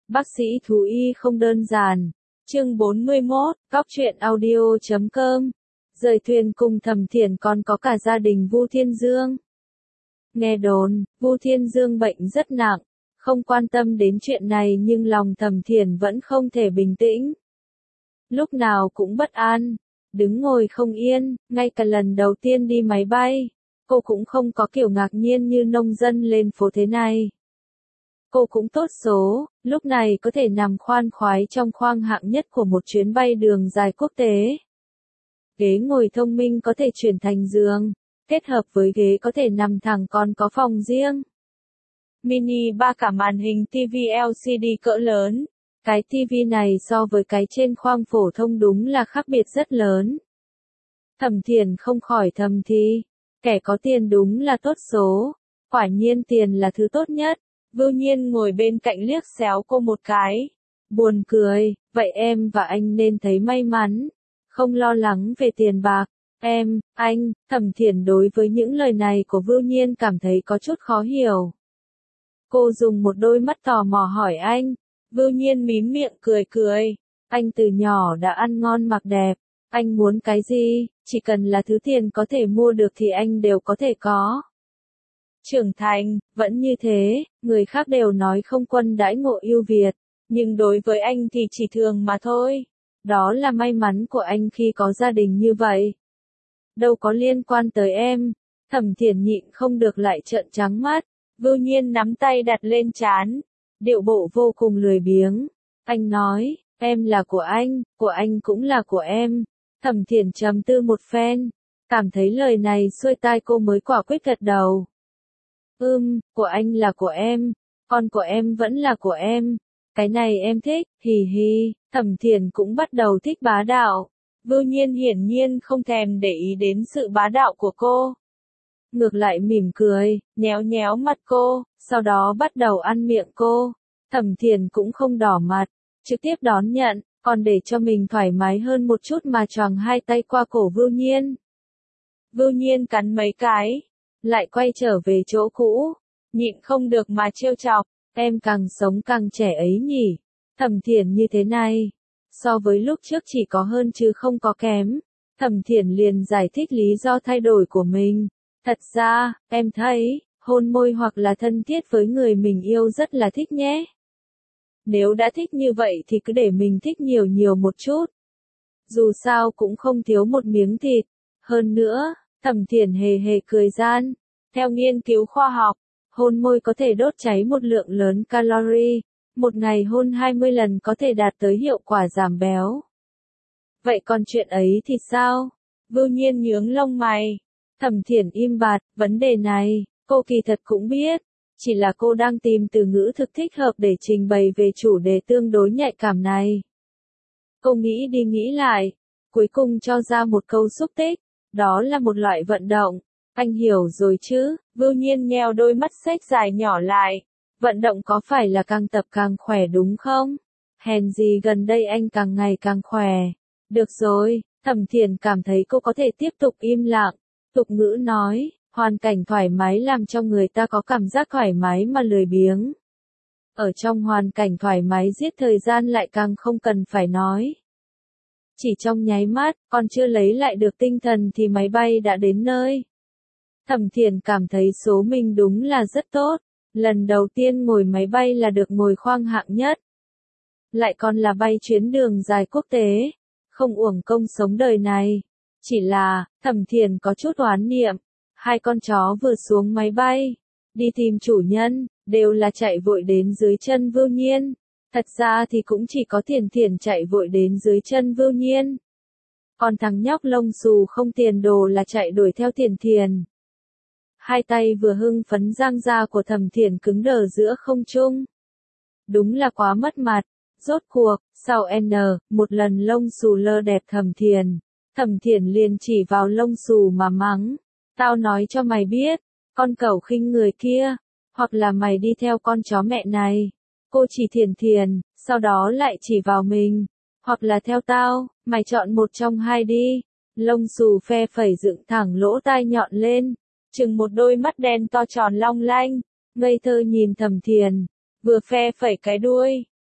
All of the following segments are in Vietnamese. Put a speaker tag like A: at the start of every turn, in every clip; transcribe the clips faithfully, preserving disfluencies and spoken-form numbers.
A: Bác sĩ thú y không đơn giản. Chương bốn mươi mốt, Cóc truyện audio chấm com. Rời thuyền cùng Thẩm Thiển còn có cả gia đình Vu Thiên Dương. Nghe đồn, Vu Thiên Dương bệnh rất nặng, không quan tâm đến chuyện này nhưng lòng Thẩm Thiển vẫn không thể bình tĩnh. Lúc nào cũng bất an, đứng ngồi không yên, ngay cả lần đầu tiên đi máy bay, cô cũng không có kiểu ngạc nhiên như nông dân lên phố thế này. Cô cũng tốt số, lúc này có thể nằm khoan khoái trong khoang hạng nhất của một chuyến bay đường dài quốc tế. Ghế ngồi thông minh có thể chuyển thành giường, kết hợp với ghế có thể nằm thẳng còn có phòng riêng. Mini ba cả màn hình ti vi lờ xê đê cỡ lớn. Cái tivi này so với cái trên khoang phổ thông đúng là khác biệt rất lớn. Thẩm Thiển không khỏi thầm thì, kẻ có tiền đúng là tốt số, quả nhiên tiền là thứ tốt nhất. Vưu Nhiên ngồi bên cạnh liếc xéo cô một cái, buồn cười, vậy em và anh nên thấy may mắn, không lo lắng về tiền bạc. Em, anh, Thẩm Thiển đối với những lời này của Vưu Nhiên cảm thấy có chút khó hiểu. Cô dùng một đôi mắt tò mò hỏi anh. Vưu Nhiên mím miệng cười cười, anh từ nhỏ đã ăn ngon mặc đẹp, anh muốn cái gì, chỉ cần là thứ tiền có thể mua được thì anh đều có thể có. Trưởng thành, vẫn như thế, người khác đều nói không quân đãi ngộ ưu việt, nhưng đối với anh thì chỉ thường mà thôi. Đó là may mắn của anh khi có gia đình như vậy. Đâu có liên quan tới em. Thẩm Thiển nhịn không được lại trợn trắng mắt. Vưu Nhiên nắm tay đặt lên trán, điệu bộ vô cùng lười biếng. Anh nói, em là của anh, của anh cũng là của em. Thẩm Thiển trầm tư một phen, cảm thấy lời này xuôi tai cô mới quả quyết gật đầu. Ừm, của anh là của em, còn của em vẫn là của em. Cái này em thích, hì hì. Thẩm Thiển cũng bắt đầu thích bá đạo. Vưu Nhiên hiển nhiên không thèm để ý đến sự bá đạo của cô. Ngược lại mỉm cười, nhéo nhéo mặt cô, sau đó bắt đầu ăn miệng cô. Thẩm Thiển cũng không đỏ mặt, trực tiếp đón nhận, còn để cho mình thoải mái hơn một chút mà choàng hai tay qua cổ Vưu Nhiên. Vưu Nhiên cắn mấy cái, lại quay trở về chỗ cũ, nhịn không được mà trêu chọc, em càng sống càng trẻ ấy nhỉ. Thẩm Thiển như thế này, so với lúc trước chỉ có hơn chứ không có kém. Thẩm Thiển liền giải thích lý do thay đổi của mình. Thật ra, em thấy, hôn môi hoặc là thân thiết với người mình yêu rất là thích nhé. Nếu đã thích như vậy thì cứ để mình thích nhiều nhiều một chút. Dù sao cũng không thiếu một miếng thịt. Hơn nữa, Thẩm Thiển hề hề cười gian. Theo nghiên cứu khoa học, hôn môi có thể đốt cháy một lượng lớn calorie. Một ngày hôn hai mươi lần có thể đạt tới hiệu quả giảm béo. Vậy còn chuyện ấy thì sao? Vưu Nhiên nhướng lông mày. Thẩm Thiển im bặt, vấn đề này, cô kỳ thật cũng biết, chỉ là cô đang tìm từ ngữ thực thích hợp để trình bày về chủ đề tương đối nhạy cảm này. Cô nghĩ đi nghĩ lại, cuối cùng cho ra một câu xúc tích, đó là một loại vận động. Anh hiểu rồi chứ? Vưu Nhiên nheo đôi mắt xếch dài nhỏ lại. Vận động có phải là càng tập càng khỏe đúng không? Hèn gì gần đây anh càng ngày càng khỏe. Được rồi, Thẩm Thiển cảm thấy cô có thể tiếp tục im lặng. Tục ngữ nói, hoàn cảnh thoải mái làm cho người ta có cảm giác thoải mái mà lười biếng. Ở trong hoàn cảnh thoải mái giết thời gian lại càng không cần phải nói. Chỉ trong nháy mắt, còn chưa lấy lại được tinh thần thì máy bay đã đến nơi. Thẩm Thiển cảm thấy số mình đúng là rất tốt. Lần đầu tiên ngồi máy bay là được ngồi khoang hạng nhất. Lại còn là bay chuyến đường dài quốc tế. Không uổng công sống đời này. Chỉ là, Thẩm Thiển có chút oán niệm. Hai con chó vừa xuống máy bay, đi tìm chủ nhân, đều là chạy vội đến dưới chân Vưu Nhiên. Thật ra thì cũng chỉ có Thiển Thiển chạy vội đến dưới chân Vưu Nhiên. Còn thằng nhóc lông xù không tiền đồ là chạy đuổi theo Thiển Thiển. Hai tay vừa hưng phấn giang ra của Thẩm Thiển cứng đờ giữa không trung. Đúng là quá mất mặt. Rốt cuộc, sau N, một lần lông xù lơ đẹp Thẩm Thiển. Thẩm Thiển liền chỉ vào lông xù mà mắng. Tao nói cho mày biết, con cẩu khinh người kia, hoặc là mày đi theo con chó mẹ này. Cô chỉ Thiển Thiển, sau đó lại chỉ vào mình. Hoặc là theo tao, mày chọn một trong hai đi. Lông xù phe phẩy dựng thẳng lỗ tai nhọn lên. Chừng một đôi mắt đen to tròn long lanh, ngây thơ nhìn Thẩm Thiển, vừa phe phẩy cái đuôi,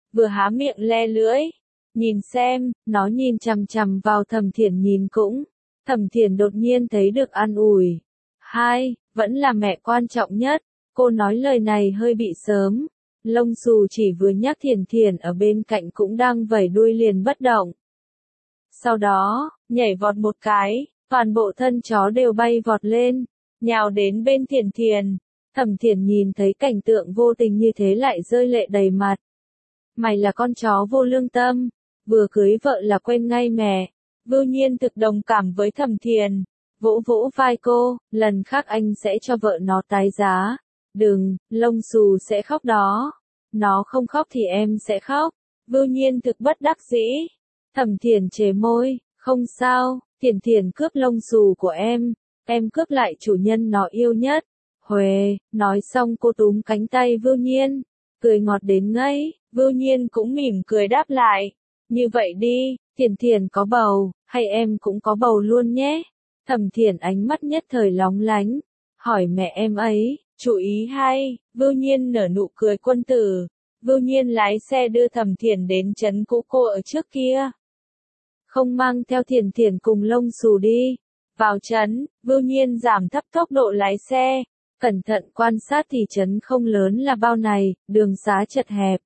A: vừa há miệng le lưỡi. Nhìn xem, nó nhìn chằm chằm vào Thẩm Thiển nhìn cũng. Thẩm Thiển đột nhiên thấy được an ủi. Hai, vẫn là mẹ quan trọng nhất. Cô nói lời này hơi bị sớm. Lông xù chỉ vừa nhắc Thiển Thiển ở bên cạnh cũng đang vẩy đuôi liền bất động. Sau đó, nhảy vọt một cái, toàn bộ thân chó đều bay vọt lên, nhào đến bên Thiển Thiển. Thẩm Thiển nhìn thấy cảnh tượng vô tình như thế lại rơi lệ đầy mặt. Mày là con chó vô lương tâm, vừa cưới vợ là quên ngay mẹ. Vưu Nhiên thực đồng cảm với Thẩm Thiển, vỗ vỗ vai cô, lần khác anh sẽ cho vợ nó tái giá. Đừng, lông xù sẽ khóc đó. Nó không khóc thì em sẽ khóc. Vưu Nhiên thực bất đắc dĩ. Thẩm Thiển chế môi, không sao, Thiển Thiển cướp lông xù của em, em cướp lại chủ nhân nó yêu nhất. Huề, nói xong cô túm cánh tay Vưu Nhiên, cười ngọt đến ngây. Vưu Nhiên cũng mỉm cười đáp lại. Như vậy đi, Thiển Thiển có bầu, hay em cũng có bầu luôn nhé. Thẩm Thiển ánh mắt nhất thời lóng lánh, hỏi mẹ em ấy, chú ý hay. Vưu Nhiên nở nụ cười quân tử. Vưu Nhiên lái xe đưa Thẩm Thiển đến trấn cũ cô ở trước kia. Không mang theo Thiển Thiển cùng lông xù đi. Vào trấn, Vưu Nhiên giảm thấp tốc độ lái xe, cẩn thận quan sát thị trấn không lớn là bao này, đường xá chật hẹp.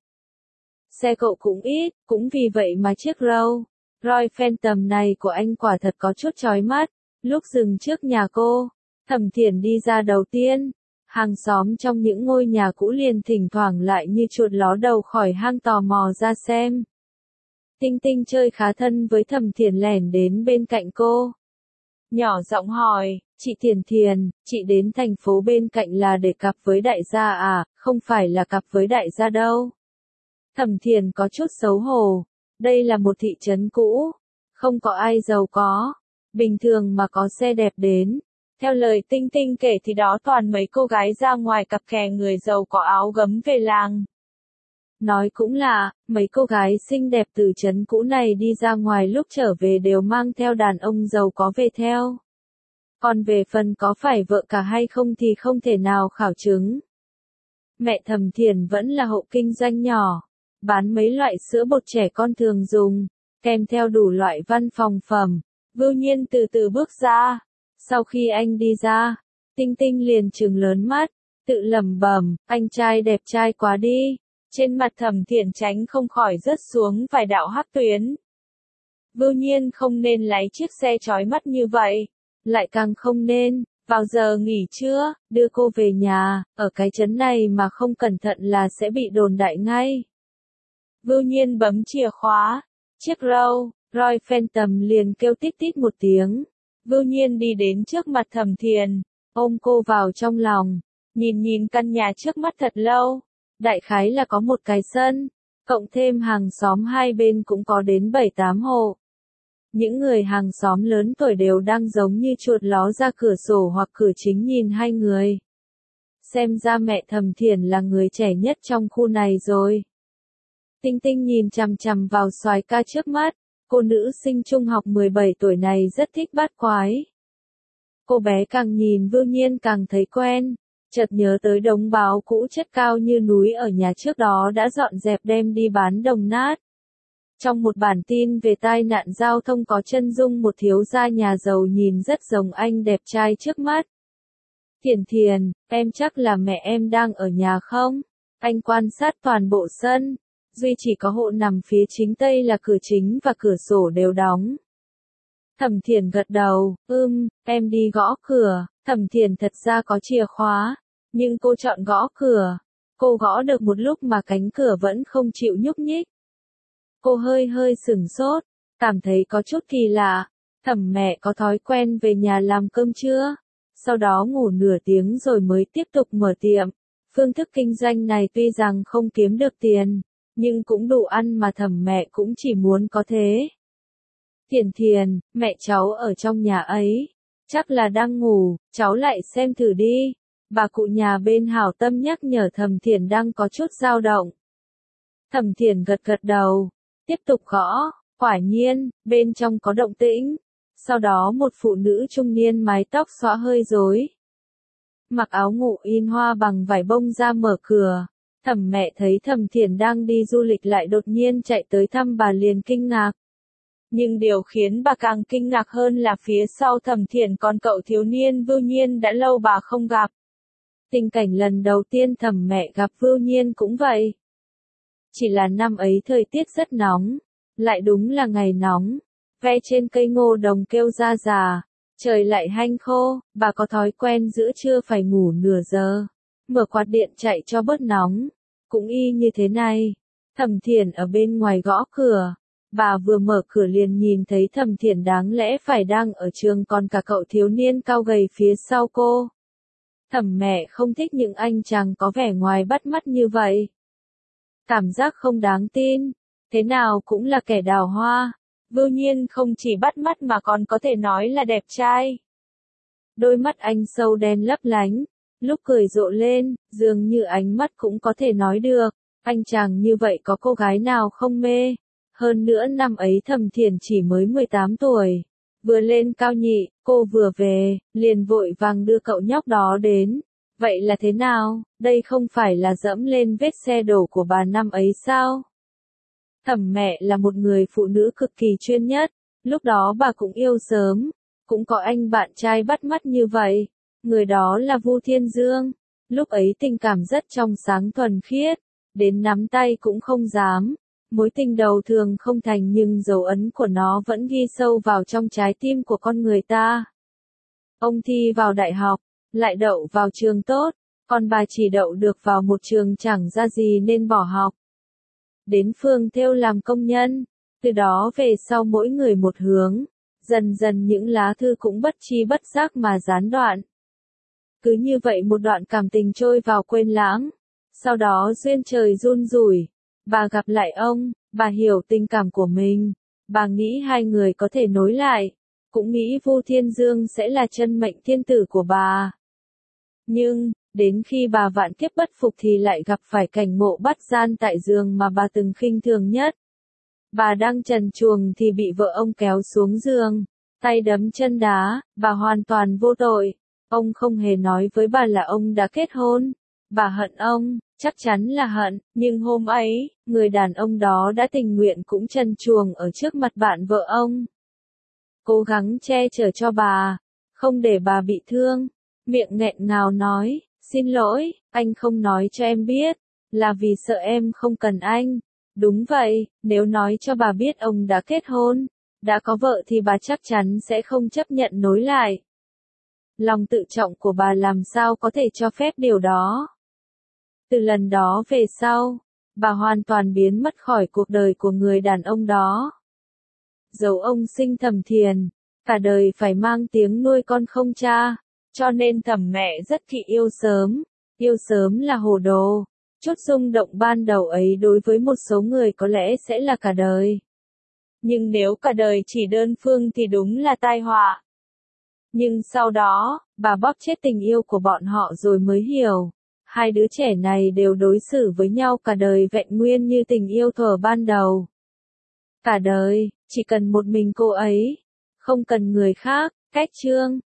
A: Xe cộ cũng ít, cũng vì vậy mà chiếc Rolls Royce Phantom này của anh quả thật có chút chói mắt. Lúc dừng trước nhà cô, Thẩm Thiển đi ra đầu tiên. Hàng xóm trong những ngôi nhà cũ liền thỉnh thoảng lại như chuột ló đầu khỏi hang tò mò ra xem. Tinh Tinh chơi khá thân với Thẩm Thiển lẻn đến bên cạnh cô. Nhỏ giọng hỏi, chị Thiển Thiển, chị đến thành phố bên cạnh là để cặp với đại gia à, không phải là cặp với đại gia đâu. Thẩm Thiển có chút xấu hổ, đây là một thị trấn cũ, không có ai giàu có, bình thường mà có xe đẹp đến. Theo lời Tinh Tinh kể thì đó toàn mấy cô gái ra ngoài cặp kè người giàu có áo gấm về làng. Nói cũng là, mấy cô gái xinh đẹp từ trấn cũ này đi ra ngoài lúc trở về đều mang theo đàn ông giàu có về theo. Còn về phần có phải vợ cả hay không thì không thể nào khảo chứng. Mẹ Thẩm Thiển vẫn là hộ kinh doanh nhỏ, bán mấy loại sữa bột trẻ con thường dùng, kèm theo đủ loại văn phòng phẩm. Vưu Nhiên từ từ bước ra. Sau khi anh đi ra, Tinh Tinh liền trừng lớn mắt, tự lẩm bẩm, anh trai đẹp trai quá đi. Trên mặt Thẩm Thiển tránh không khỏi rớt xuống vài đạo hắc tuyến. Vưu Nhiên không nên lái chiếc xe chói mắt như vậy, lại càng không nên, vào giờ nghỉ trưa, đưa cô về nhà, ở cái trấn này mà không cẩn thận là sẽ bị đồn đại ngay. Vưu Nhiên bấm chìa khóa, chiếc Rolls Royce Phantom liền kêu tít tít một tiếng. Vưu Nhiên đi đến trước mặt Thẩm Thiển, ôm cô vào trong lòng, nhìn nhìn căn nhà trước mắt thật lâu. Đại khái là có một cái sân, cộng thêm hàng xóm hai bên cũng có đến bảy tám hộ. Những người hàng xóm lớn tuổi đều đang giống như chuột ló ra cửa sổ hoặc cửa chính nhìn hai người. Xem ra mẹ Thẩm Thiển là người trẻ nhất trong khu này rồi. Tinh Tinh nhìn chằm chằm vào soái ca trước mắt, cô nữ sinh trung học mười bảy tuổi này rất thích bát quái. Cô bé càng nhìn Vưu Nhiên càng thấy quen. Chợt nhớ tới đống báo cũ chất cao như núi ở nhà trước đó đã dọn dẹp đem đi bán đồng nát. Trong một bản tin về tai nạn giao thông có chân dung một thiếu gia nhà giàu nhìn rất giống anh đẹp trai trước mắt. Thiển Thiển, em chắc là mẹ em đang ở nhà không? Anh quan sát toàn bộ sân, duy chỉ có hộ nằm phía chính tây là cửa chính và cửa sổ đều đóng. Thẩm Thiển gật đầu, ưm, em đi gõ cửa. Thẩm Thiển thật ra có chìa khóa, nhưng cô chọn gõ cửa. Cô gõ được một lúc mà cánh cửa vẫn không chịu nhúc nhích. Cô hơi hơi sửng sốt, cảm thấy có chút kỳ lạ. Thẩm mẹ có thói quen về nhà làm cơm trưa, sau đó ngủ nửa tiếng rồi mới tiếp tục mở tiệm. Phương thức kinh doanh này tuy rằng không kiếm được tiền, nhưng cũng đủ ăn mà Thẩm mẹ cũng chỉ muốn có thế. Thiển Thiển, mẹ cháu ở trong nhà ấy. Chắc là đang ngủ, cháu lại xem thử đi. Bà cụ nhà bên hảo tâm nhắc nhở Thẩm Thiển đang có chút dao động. Thẩm Thiển gật gật đầu, tiếp tục gõ, quả nhiên, bên trong có động tĩnh. Sau đó một phụ nữ trung niên mái tóc xõa hơi rối, mặc áo ngủ in hoa bằng vải bông ra mở cửa. Thẩm mẹ thấy Thẩm Thiển đang đi du lịch lại đột nhiên chạy tới thăm bà liền kinh ngạc. Nhưng điều khiến bà càng kinh ngạc hơn là phía sau Thẩm Thiển còn cậu thiếu niên Vưu Nhiên đã lâu bà không gặp. Tình cảnh lần đầu tiên Thẩm mẹ gặp Vưu Nhiên cũng vậy. Chỉ là năm ấy thời tiết rất nóng, lại đúng là ngày nóng, ve trên cây ngô đồng kêu ra già, trời lại hanh khô, bà có thói quen giữa trưa phải ngủ nửa giờ, mở quạt điện chạy cho bớt nóng, cũng y như thế này. Thẩm Thiển ở bên ngoài gõ cửa, bà vừa mở cửa liền nhìn thấy Thẩm Thiển đáng lẽ phải đang ở trường còn cả cậu thiếu niên cao gầy phía sau cô. Thẩm mẹ không thích những anh chàng có vẻ ngoài bắt mắt như vậy. Cảm giác không đáng tin, thế nào cũng là kẻ đào hoa. Vưu Nhiên không chỉ bắt mắt mà còn có thể nói là đẹp trai. Đôi mắt anh sâu đen lấp lánh, lúc cười rộ lên, dường như ánh mắt cũng có thể nói được, anh chàng như vậy có cô gái nào không mê. Hơn nữa năm ấy Thẩm Thiển chỉ mới mười tám tuổi, vừa lên cao nhị, cô vừa về, liền vội vàng đưa cậu nhóc đó đến. Vậy là thế nào, đây không phải là dẫm lên vết xe đổ của bà năm ấy sao? Thẩm mẹ là một người phụ nữ cực kỳ chuyên nhất, lúc đó bà cũng yêu sớm, cũng có anh bạn trai bắt mắt như vậy, người đó là Vu Thiên Dương, lúc ấy tình cảm rất trong sáng thuần khiết, đến nắm tay cũng không dám, mối tình đầu thường không thành nhưng dấu ấn của nó vẫn ghi sâu vào trong trái tim của con người ta. Ông thi vào đại học, lại đậu vào trường tốt, còn bà chỉ đậu được vào một trường chẳng ra gì nên bỏ học. Đến phường thêu làm công nhân, từ đó về sau mỗi người một hướng, dần dần những lá thư cũng bất chi bất giác mà gián đoạn. Cứ như vậy một đoạn cảm tình trôi vào quên lãng, sau đó duyên trời run rủi, bà gặp lại ông, bà hiểu tình cảm của mình, bà nghĩ hai người có thể nối lại, cũng nghĩ Vu Thiên Dương sẽ là chân mệnh thiên tử của bà. Nhưng, đến khi bà vạn kiếp bất phục thì lại gặp phải cảnh ngộ bắt gian tại giường mà bà từng khinh thường nhất. Bà đang trần truồng thì bị vợ ông kéo xuống giường, tay đấm chân đá, bà hoàn toàn vô tội. Ông không hề nói với bà là ông đã kết hôn. Bà hận ông, chắc chắn là hận, nhưng hôm ấy, người đàn ông đó đã tình nguyện cũng trần truồng ở trước mặt bạn vợ ông. Cố gắng che chở cho bà, không để bà bị thương. Miệng nghẹn ngào nói, xin lỗi, anh không nói cho em biết, là vì sợ em không cần anh. Đúng vậy, nếu nói cho bà biết ông đã kết hôn, đã có vợ thì bà chắc chắn sẽ không chấp nhận nối lại. Lòng tự trọng của bà làm sao có thể cho phép điều đó. Từ lần đó về sau, bà hoàn toàn biến mất khỏi cuộc đời của người đàn ông đó. Dẫu ông sinh Thẩm Thiền, cả đời phải mang tiếng nuôi con không cha. Cho nên Thẩm mẹ rất kỵ yêu sớm, yêu sớm là hồ đồ, chút rung động ban đầu ấy đối với một số người có lẽ sẽ là cả đời. Nhưng nếu cả đời chỉ đơn phương thì đúng là tai họa. Nhưng sau đó, bà bóp chết tình yêu của bọn họ rồi mới hiểu, hai đứa trẻ này đều đối xử với nhau cả đời vẹn nguyên như tình yêu thuở ban đầu. Cả đời, chỉ cần một mình cô ấy, không cần người khác, cách chương.